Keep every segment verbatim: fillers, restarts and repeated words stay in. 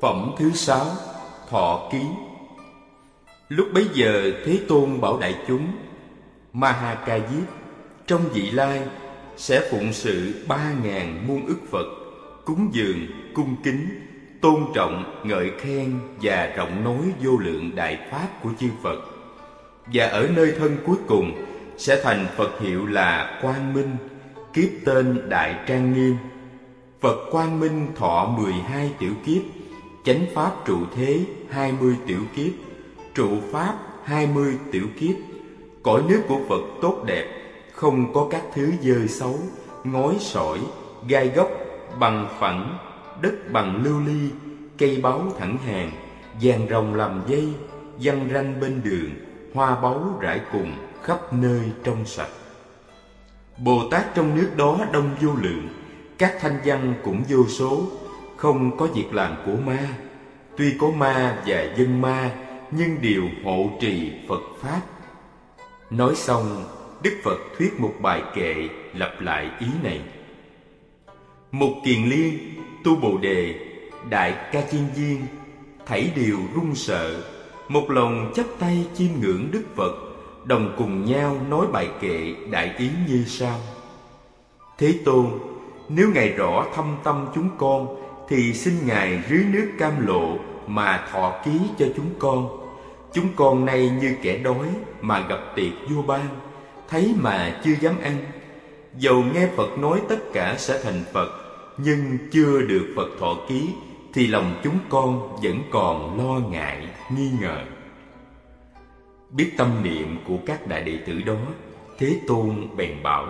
Phẩm thứ sáu, Thọ Ký. Lúc bấy giờ Thế Tôn bảo đại chúng: Mahakayip trong vị lai sẽ phụng sự ba ngàn muôn ức Phật, cúng dường, cung kính, tôn trọng, ngợi khen và rộng nói vô lượng đại pháp của chư Phật. Và ở nơi thân cuối cùng sẽ thành Phật hiệu là Quang Minh, kiếp tên Đại Trang Nghiêm. Phật Quang Minh thọ mười hai tiểu kiếp, chánh pháp trụ thế hai mươi tiểu kiếp, trụ pháp hai mươi tiểu kiếp. Cõi nước của Phật tốt đẹp, không có các thứ dơ xấu, ngói sỏi, gai góc, bằng phẳng, đất bằng lưu ly, cây báu thẳng hàng, vàng rồng làm dây, văng ranh bên đường, hoa báu rải cùng, khắp nơi trong sạch. Bồ Tát trong nước đó đông vô lượng, các thanh văn cũng vô số, không có việc làm của ma. Tuy có ma và dân ma, nhưng đều hộ trì Phật Pháp. Nói xong, Đức Phật thuyết một bài kệ lặp lại ý này: Mục Kiền Liên, Tu Bồ Đề, Đại Ca Chiên Viên, thảy đều run sợ, một lòng chắp tay chiêm ngưỡng Đức Phật, đồng cùng nhau nói bài kệ đại ý như sau: Thế Tôn, nếu Ngài rõ thâm tâm chúng con, thì xin Ngài rưới nước cam lộ mà thọ ký cho chúng con. Chúng con nay như kẻ đói mà gặp tiệc vua ban, thấy mà chưa dám ăn. Dầu nghe Phật nói tất cả sẽ thành Phật, nhưng chưa được Phật thọ ký, thì lòng chúng con vẫn còn lo ngại, nghi ngờ. Biết tâm niệm của các đại đệ tử đó, Thế Tôn bèn bảo: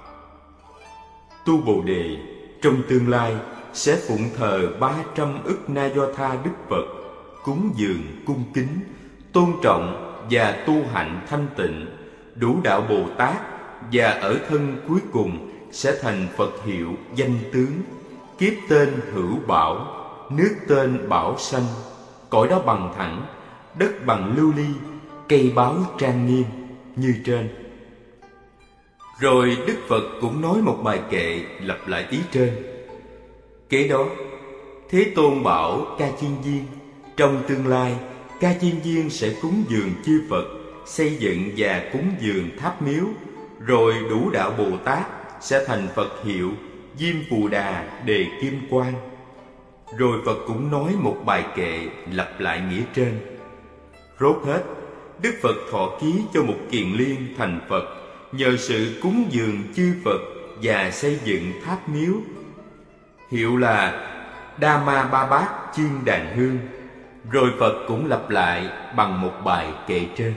Tu Bồ Đề, trong tương lai sẽ phụng thờ ba trăm ức Na Do Tha Đức Phật, cúng dường, cung kính, tôn trọng và tu hạnh thanh tịnh, đủ đạo Bồ Tát, và ở thân cuối cùng sẽ thành Phật hiệu danh tướng, kiếp tên Hữu Bảo, nước tên Bảo Sanh, cõi đó bằng thẳng, đất bằng lưu ly, cây báu trang nghiêm như trên. Rồi Đức Phật cũng nói một bài kệ lặp lại ý trên. Kế đó, Thế Tôn bảo Ca Chiên Viên: trong tương lai, Ca Chiên Viên sẽ cúng dường chư Phật, xây dựng và cúng dường tháp miếu. Rồi đủ đạo Bồ Tát sẽ thành Phật hiệu Diêm Phù Đà Đề Kim Quang. Rồi Phật cũng nói một bài kệ lặp lại nghĩa trên. Rốt hết, Đức Phật thọ ký cho một Kiền Liên thành Phật, nhờ sự cúng dường chư Phật và xây dựng tháp miếu, hiệu là Đa Ma Ba Bát Chiên Đàn Hương. Rồi Phật cũng lặp lại bằng một bài kệ trên.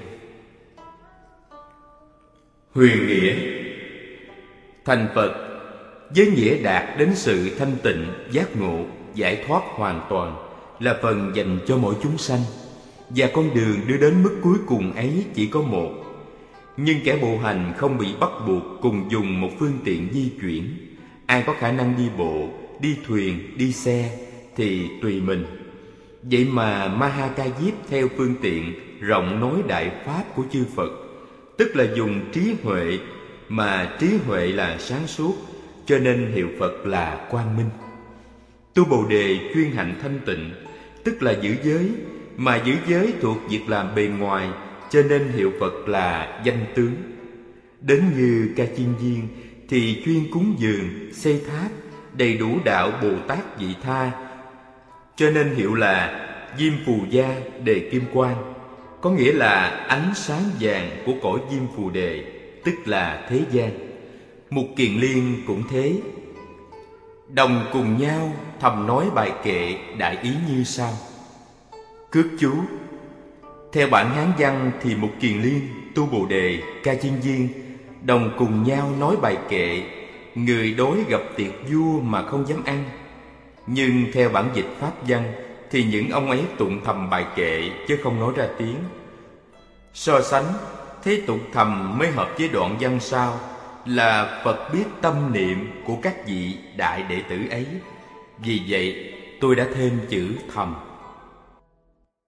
Huyền nghĩa: thành Phật với nghĩa đạt đến sự thanh tịnh, giác ngộ, giải thoát hoàn toàn, là phần dành cho mỗi chúng sanh. Và con đường đưa đến mức cuối cùng ấy chỉ có một. Nhưng kẻ bộ hành không bị bắt buộc cùng dùng một phương tiện di chuyển. Ai có khả năng đi bộ, đi thuyền, đi xe thì tùy mình. Vậy mà Mahakayip theo phương tiện rộng nói đại pháp của chư Phật, tức là dùng trí huệ, mà trí huệ là sáng suốt, cho nên hiệu Phật là Quang Minh. Tu Bồ Đề chuyên hạnh thanh tịnh, tức là giữ giới, mà giữ giới thuộc việc làm bề ngoài, cho nên hiệu Phật là danh tướng. Đến như Ca Chiên Viên thì chuyên cúng dường, xây tháp, đầy đủ đạo Bồ Tát Vị Tha, cho nên hiệu là Diêm Phù Gia Đề Kim Quang, có nghĩa là ánh sáng vàng của cõi Diêm Phù Đề, tức là thế gian. Một Kiền Liên cũng thế, đồng cùng nhau thầm nói bài kệ đại ý như sau. Cước chú: theo bản Hán văn thì một Kiền Liên, Tu Bồ Đề, Ca Chiên Viên đồng cùng nhau nói bài kệ người đói gặp tiệc vua mà không dám ăn. Nhưng theo bản dịch Pháp văn thì những ông ấy tụng thầm bài kệ chứ không nói ra tiếng. So sánh, thế tụng thầm mới hợp với đoạn văn sau là Phật biết tâm niệm của các vị đại đệ tử ấy. Vì vậy tôi đã thêm chữ thầm.